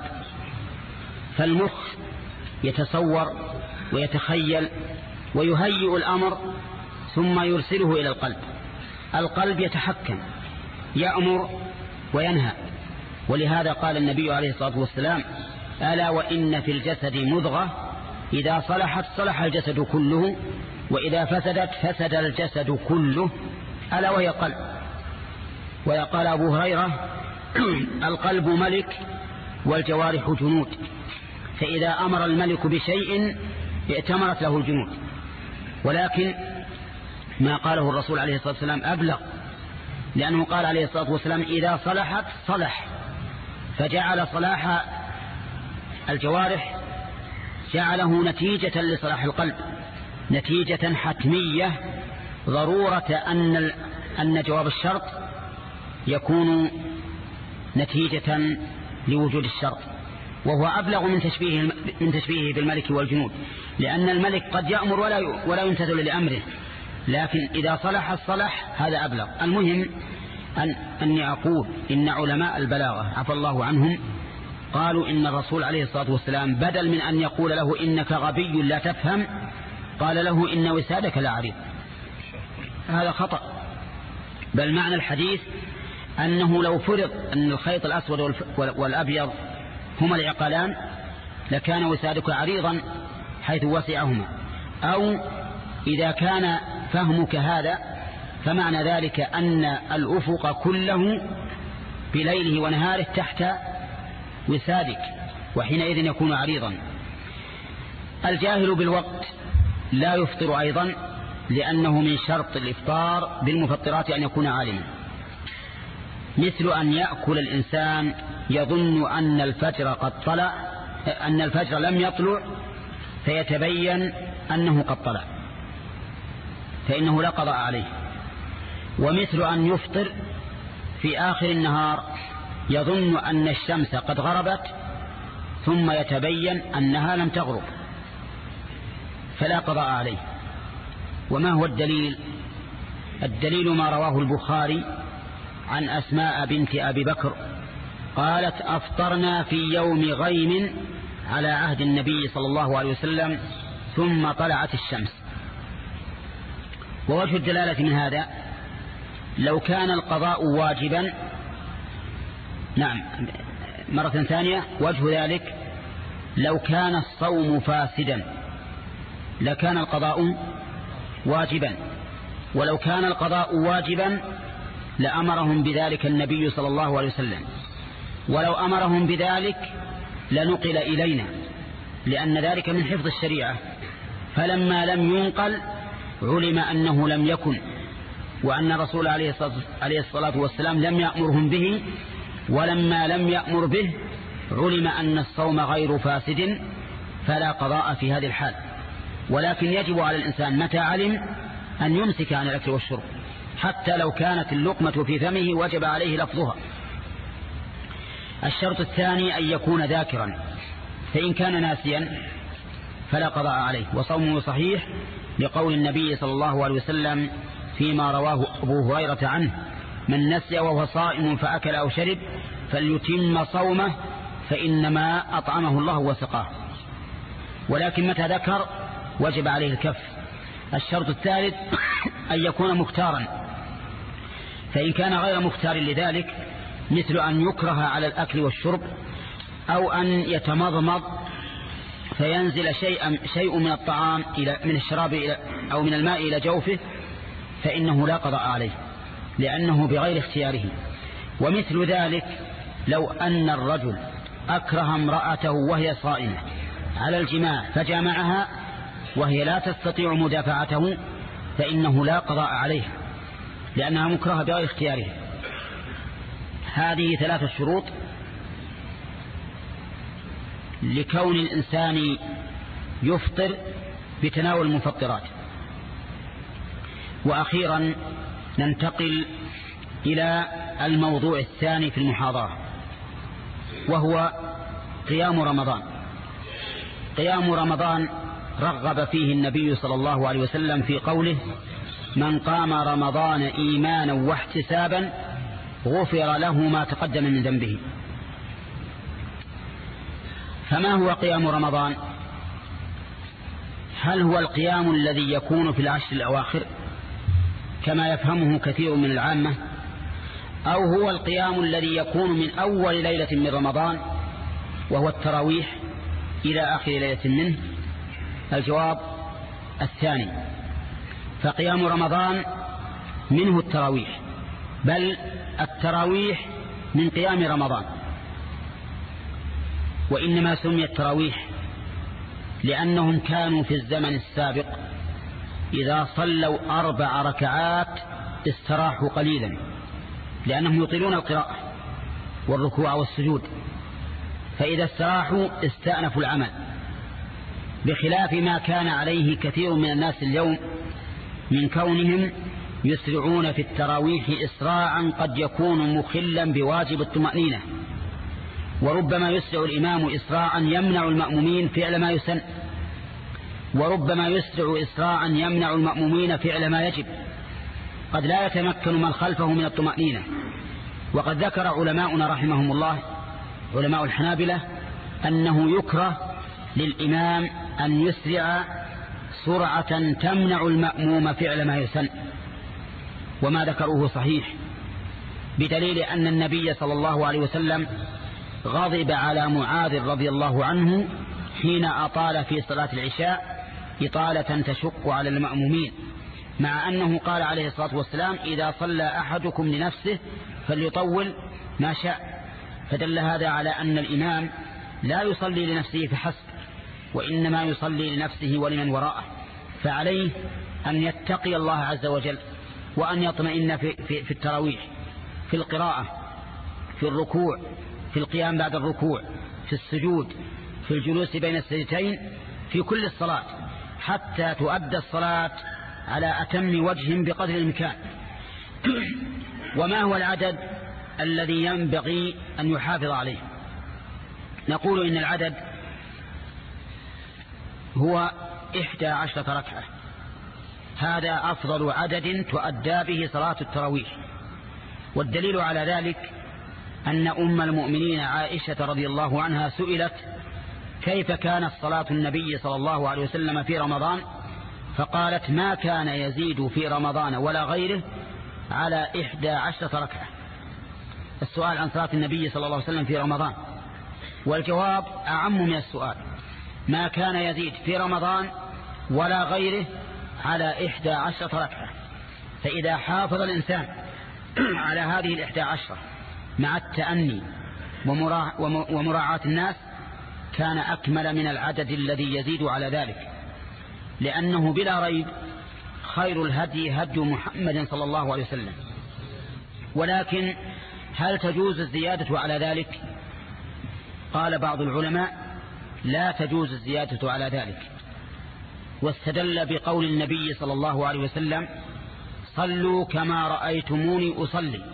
فالمخ يتصور ويتخيل ويهيئ الأمر ثم يرسله إلى القلب. القلب يتحكم، يأمر وينهى. ولهذا قال النبي عليه الصلاة والسلام: ألا وإن في الجسد مضغة إذا صلحت صلح الجسد كله وإذا فسدت فسد الجسد كله، ألا وهي القلب. وقال أبو هريرة: القلب ملك والجوارح جنود، فإذا أمر الملك بشيء ائتمرت له الجنود. ولكن ما قاله الرسول عليه الصلاة والسلام أبلغ، لأنه قال عليه الصلاة والسلام: إذا صلحت صلح، فجعل صلاح الجوارح جعله نتيجة لصلاح القلب، نتيجة حتمية، ضرورة أن أن جواب الشرط يكون نتيجة لوجود الشرط. وهو أبلغ من تشبيه من تشبيهه بالملك والجنود، لأن الملك قد يأمر ولا ولا يمتثل لأمره، لكن إذا صلح الصلح هذا أبلغ. المهم أن أني أقول إن علماء البلاغة عفى الله عنهم قالوا إن الرسول عليه الصلاة والسلام بدل من أن يقول له إنك غبي لا تفهم، قال له إن وسادك لعريض. هذا خطأ، بل معنى الحديث أنه لو فرض أن الخيط الأسود والأبيض هما العقلان لكان وسادك عريضا حيث وسعهما. أو إذا كان فهمك هذا فمعنى ذلك أن الأفق كله بليله ونهاره تحت وسادك، وحينئذ يكون عريضا. الجاهل بالوقت لا يفطر أيضا، لأنه من شرط الإفطار بالمفطرات أن يكون عالما، مثل أن يأكل الإنسان يظن أن الفجر قد طلع أن الفجر لم يطلع فيتبين أنه قد طلع، فإنه لا قضاء عليه. ومثل أن يفطر في آخر النهار يظن أن الشمس قد غربت ثم يتبين أنها لم تغرب، فلا قضاء عليه. وما هو الدليل؟ الدليل ما رواه البخاري عن أسماء بنت أبي بكر قالت: أفطرنا في يوم غيم على عهد النبي صلى الله عليه وسلم ثم طلعت الشمس. ووجه الدلالة من هذا لو كان القضاء واجبا، نعم مرة ثانية، وجه ذلك لو كان الصوم فاسدا لكان القضاء واجبا، ولو كان القضاء واجبا لأمرهم بذلك النبي صلى الله عليه وسلم، ولو أمرهم بذلك لنقل إلينا، لأن ذلك من حفظ الشريعة. فلما لم ينقل علم أنه لم يكن، وأن الرسول عليه الصلاة والسلام لم يأمرهم به، ولما لم يأمر به علم أن الصوم غير فاسد فلا قضاء في هذه الحال. ولكن يجب على الإنسان متى علم أن يمسك عن الأكل والشرب، حتى لو كانت اللقمة في فمه وجب عليه لفظها. الشرط الثاني أن يكون ذاكرا، فإن كان ناسيا فلا قضاء عليه وصومه صحيح، لقول النبي صلى الله عليه وسلم فيما رواه أبو هريرة عنه: من نسي وهو صائم فأكل أو شرب فليتم صومه فإنما أطعمه الله وسقاه. ولكن متى ذكر وجب عليه الكف. الشرط الثالث أن يكون مختارا، فإن كان غير مختار لذلك مثل أن يكره على الأكل والشرب، أو أن يتمضمض فينزل شيء, شيء من الطعام إلى من الشراب إلى أو من الماء إلى جوفه، فإنه لا قضاء عليه لأنه بغير اختياره. ومثل ذلك لو أن الرجل أكره امرأته وهي صائمة على الجماع فجامعها وهي لا تستطيع مدافعته، فإنه لا قضاء عليه لأنها مكرهة بغير اختياره. هذه ثلاثة شروط لكون الإنسان يفطر بتناول المفطرات. وأخيرا ننتقل إلى الموضوع الثاني في المحاضرة، وهو قيام رمضان. قيام رمضان رغب فيه النبي صلى الله عليه وسلم في قوله: من قام رمضان إيمانا واحتسابا غفر له ما تقدم من ذنبه. فما هو قيام رمضان؟ هل هو القيام الذي يكون في العشر الأواخر كما يفهمه كثير من العامة، أو هو القيام الذي يكون من أول ليلة من رمضان وهو التراويح إلى آخر ليلة منه؟ الجواب الثاني. فقيام رمضان منه التراويح، بل التراويح من قيام رمضان. وإنما سمي التراويح لأنهم كانوا في الزمن السابق إذا صلوا أربع ركعات استراحوا قليلا، لأنهم يطيلون القراءة والركوع والسجود، فإذا استراحوا استأنفوا العمل، بخلاف ما كان عليه كثير من الناس اليوم من كونهم يسرعون في التراويح إسراعا قد يكون مخلا بواجب الطمأنينة، وربما يسرع الإمام إسراعا يمنع المأمومين فعل ما يسن، وربما يسرع إسراعا يمنع المأمومين فعل ما يجب، قد لا يتمكن من خلفه من الطمأنينة. وقد ذكر علماؤنا رحمهم الله، علماء الحنابلة، أنه يكره للإمام أن يسرع سرعة تمنع المأموم فعل ما يسن، وما ذكروه صحيح، بدليل أن النبي صلى الله عليه وسلم غضب على معاذ رضي الله عنه حين أطال في صلاة العشاء إطالة تشق على المأمومين، مع أنه قال عليه الصلاة والسلام: إذا صلى أحدكم لنفسه فليطول ما شاء. فدل هذا على أن الإمام لا يصلي لنفسه فحسب، وإنما يصلي لنفسه ولمن وراءه، فعليه أن يتقي الله عز وجل، وأن يطمئن في, في, في التراويح، في القراءة، في الركوع، في القيام بعد الركوع، في السجود، في الجلوس بين السجدتين، في كل الصلاة، حتى تؤدى الصلاة على أتم وجه بقدر الإمكان. وما هو العدد الذي ينبغي أن يحافظ عليه؟ نقول إن العدد هو إحدى عشرة ركعة، هذا أفضل عدد تؤدى به صلاة التراويح. والدليل على ذلك أن أم المؤمنين عائشة رضي الله عنها سئلت: كيف كانت صلاة النبي صلى الله عليه وسلم في رمضان؟ فقالت: ما كان يزيد في رمضان ولا غيره على إحدى عشرة ركعة. السؤال عن صلاة النبي صلى الله عليه وسلم في رمضان، والجواب أعم من السؤال: ما كان يزيد في رمضان ولا غيره على إحدى عشرة ركعة. فإذا حافظ الإنسان على هذه الإحدى عشرة مع التأني ومراعاة الناس كان أكمل من العدد الذي يزيد على ذلك، لأنه بلا ريب خير الهدي هدي محمد صلى الله عليه وسلم. ولكن هل تجوز الزيادة على ذلك؟ قال بعض العلماء: لا تجوز الزيادة على ذلك، واستدل بقول النبي صلى الله عليه وسلم: صلوا كما رأيتموني أصلي.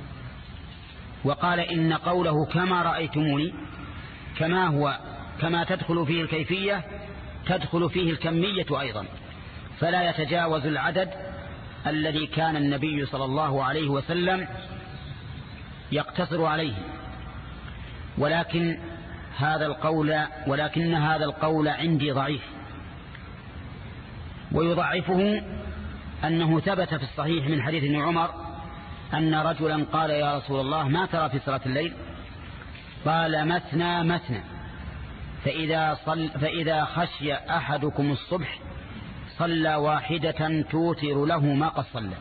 وقال إن قوله كما رأيتموني كما هو كما تدخل فيه الكيفية تدخل فيه الكمية أيضا، فلا يتجاوز العدد الذي كان النبي صلى الله عليه وسلم يقتصر عليه. ولكن هذا القول ولكن هذا القول عندي ضعيف، ويضعفه أنه ثبت في الصحيح من حديث ابن عمر أن رجلا قال: يا رسول الله، ما ترى في صلاة الليل؟ قال: مثنى مثنى، فإذا, صل فإذا خشي أحدكم الصبح صلى واحدة توتر له ما قد صلى.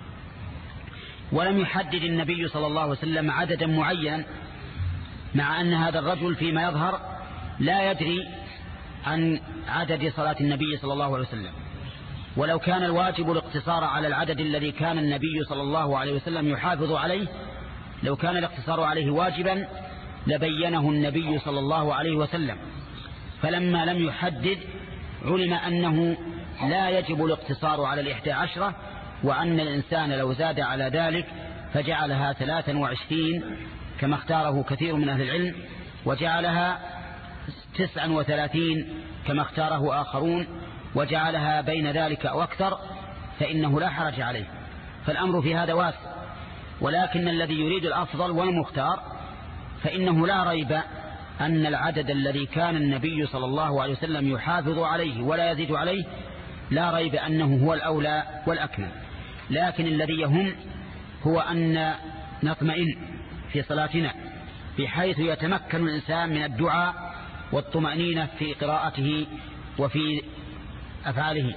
ولم يحدد النبي صلى الله عليه وسلم عددا معينا، مع أن هذا الرجل فيما يظهر لا يدري عن عدد صلاة النبي صلى الله عليه وسلم. ولو كان الواجب الاقتصار على العدد الذي كان النبي صلى الله عليه وسلم يحافظ عليه، لو كان الاقتصار عليه واجبا لبينه النبي صلى الله عليه وسلم، فلما لم يحدد علم أنه لا يجب الاقتصار على الإحدى عشرة، وأن الإنسان لو زاد على ذلك فجعلها ثلاثا وعشرين كما اختاره كثير من أهل العلم، وجعلها تسعا وثلاثين كما اختاره آخرون وجعلها بين ذلك أو أكثر فإنه لا حرج عليه. فالأمر في هذا واسع، ولكن الذي يريد الأفضل والمختار فإنه لا ريب أن العدد الذي كان النبي صلى الله عليه وسلم يحافظ عليه ولا يزيد عليه لا ريب أنه هو الأولى والأكمل. لكن الذي يهم هو أن نطمئن في صلاتنا بحيث يتمكن الإنسان من الدعاء والطمأنينة في قراءته وفي أفعاله.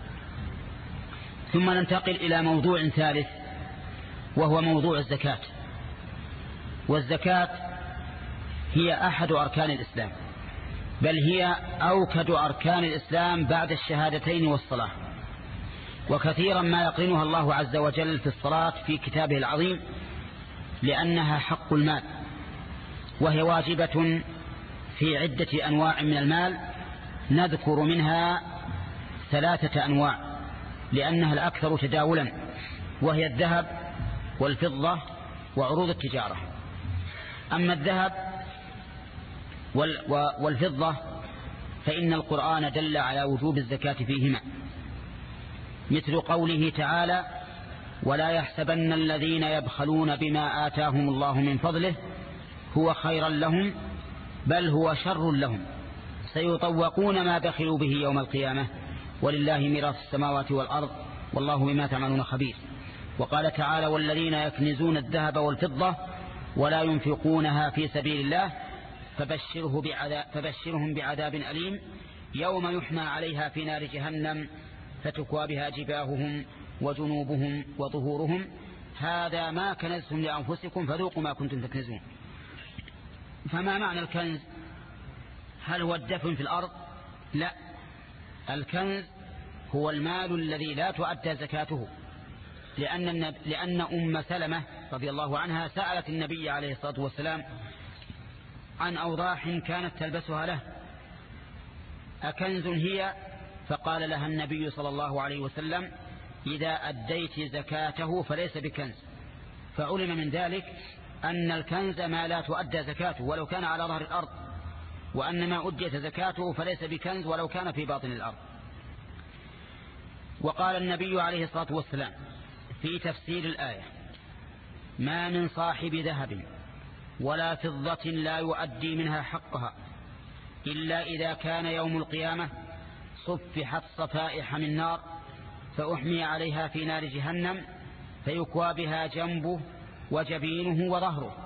ثم ننتقل إلى موضوع ثالث وهو موضوع الزكاة. والزكاة هي أحد أركان الإسلام، بل هي أوكد أركان الإسلام بعد الشهادتين والصلاة، وكثيرا ما يقرنها الله عز وجل في الصلاة في كتابه العظيم لأنها حق المال، وهي واجبة في عدة أنواع من المال، نذكر منها ثلاثة أنواع لأنها الأكثر تداولا، وهي الذهب والفضة وعروض التجارة. أما الذهب والفضة فإن القرآن دل على وجوب الزكاة فيهما، مثل قوله تعالى: ولا يحسبن الذين يبخلون بما آتاهم الله من فضله هو خيرا لهم بل هو شر لهم سيطوقون ما بخلوا به يوم القيامة ولله ميراث السماوات والأرض والله بما تعملون خبير. وقال تعالى: والذين يكنزون الذهب والفضة ولا ينفقونها في سبيل الله فبشره بعذاب فبشرهم بعذاب أليم يوم يحمى عليها في نار جهنم فتكوى بها جباههم وجنوبهم وظهورهم هذا ما كنزتم لأنفسكم فذوقوا ما كنتم تكنزون. فما معنى الكنز؟ هل هو الدفن في الأرض؟ لا، الكنز هو المال الذي لا تؤدى زكاته، لأن, لأن أم سلمة رضي الله عنها سألت النبي عليه الصلاة والسلام عن أوضاح كانت تلبسها له أكنز هي؟ فقال لها النبي صلى الله عليه وسلم: إذا أديت زكاته فليس بكنز. فعلم من ذلك أن الكنز ما لا تؤدى زكاته ولو كان على ظهر الأرض، وأن ما أديت زكاته فليس بكنز ولو كان في باطن الأرض. وقال النبي عليه الصلاة والسلام في تفسير الآية: ما من صاحب ذهب ولا فضة لا يؤدي منها حقها إلا إذا كان يوم القيامة صفحت صفائح من نار فأحمي عليها في نار جهنم فيكوى بها جنبه وجبينه وظهره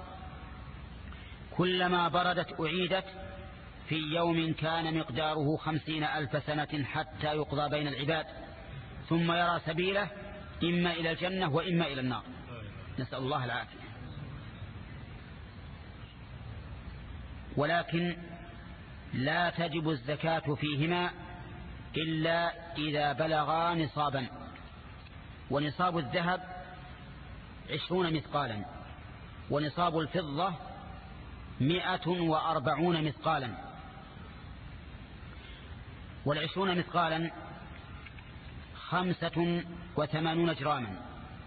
كلما بردت أعيدت في يوم كان مقداره خمسين ألف سنة حتى يقضى بين العباد ثم يرى سبيله إما إلى الجنة وإما إلى النار، نسأل الله العافية. ولكن لا تجب الزكاة فيهما إلا إذا بلغا نصابا، ونصاب الذهب عشرون مثقالا، ونصاب الفضة مئة وأربعون مثقالا. والعشرون مثقالا خمسة وثمانون جراما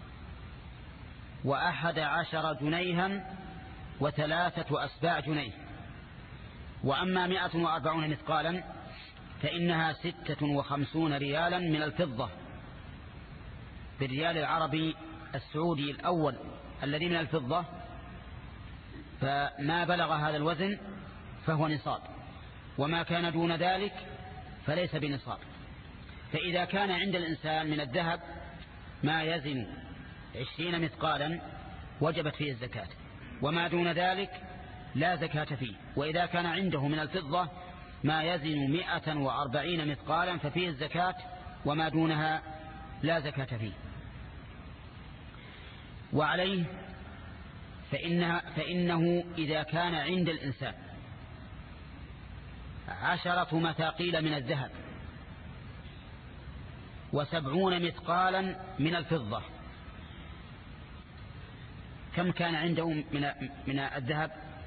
وأحد عشر جنيها وثلاثة أسباع جنيه. وأما مئة وأربعون مثقالا فإنها ستة وخمسون ريالا من الفضة بالريال العربي السعودي الأول الذي من الفضة، فما بلغ هذا الوزن فهو نصاب، وما كان دون ذلك فليس بنصاب. فإذا كان عند الإنسان من الذهب ما يزن عشرين مثقالا وجبت فيه الزكاة، وما دون ذلك لا زكاة فيه. وإذا كان عنده من الفضة ما يزن مئة وأربعين مثقالا ففيه الزكاة، وما دونها لا زكاة فيه. وعليه فإنها فإنه إذا كان عند الإنسان عشرة مثاقيل من الذهب وسبعون مثقالا من الفضة، كم كان عنده من من الذهب؟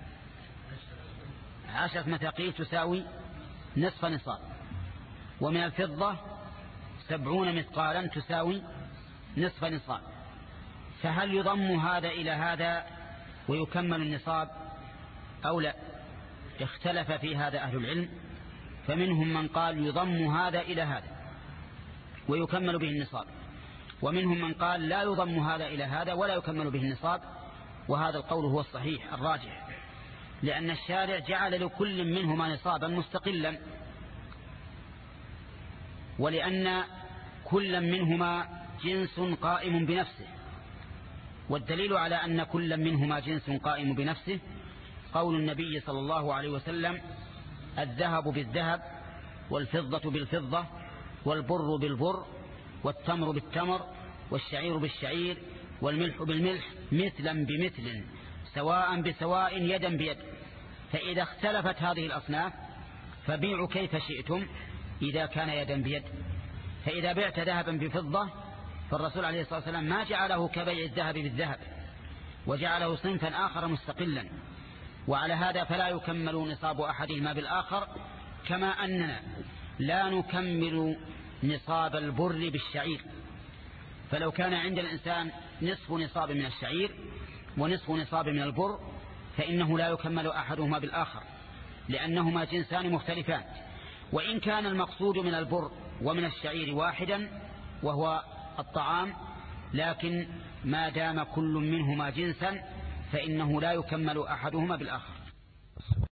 عشرة مثاقيل تساوي نصف نصاب، ومن الفضة سبعون مثقالا تساوي نصف نصاب. فهل يضم هذا إلى هذا ويكمل النصاب أو لا؟ اختلف في هذا أهل العلم، فمنهم من قال يضم هذا إلى هذا ويكمل به النصاب، ومنهم من قال لا يضم هذا إلى هذا ولا يكمل به النصاب، وهذا القول هو الصحيح الراجح، لأن الشارع جعل لكل منهما نصابا مستقلا، ولأن كل منهما جنس قائم بنفسه. والدليل على أن كل منهما جنس قائم بنفسه قول النبي صلى الله عليه وسلم: الذهب بالذهب والفضة بالفضة والبر بالبر والتمر بالتمر والشعير بالشعير والملح بالملح مثلا بمثل سواء بسواء يدا بيد. فإذا اختلفت هذه الأصناف فبيعوا كيف شئتم إذا كان يدا بيد. فإذا بعت ذهبا بفضة فالرسول عليه الصلاة والسلام ما جعله كبيع الذهب بالذهب، وجعله صنفا آخر مستقلا، وعلى هذا فلا يكمل نصاب أحدهما بالآخر، كما أننا لا نكمل نصاب البر بالشعير. فلو كان عند الإنسان نصف نصاب من الشعير ونصف نصاب من البر فإنه لا يكمل أحدهما بالآخر، لأنهما جنسان مختلفان، وإن كان المقصود من البر ومن الشعير واحدا وهو الطعام، لكن ما دام كل منهما جنسا فإنه لا يكمل أحدهما بالآخر.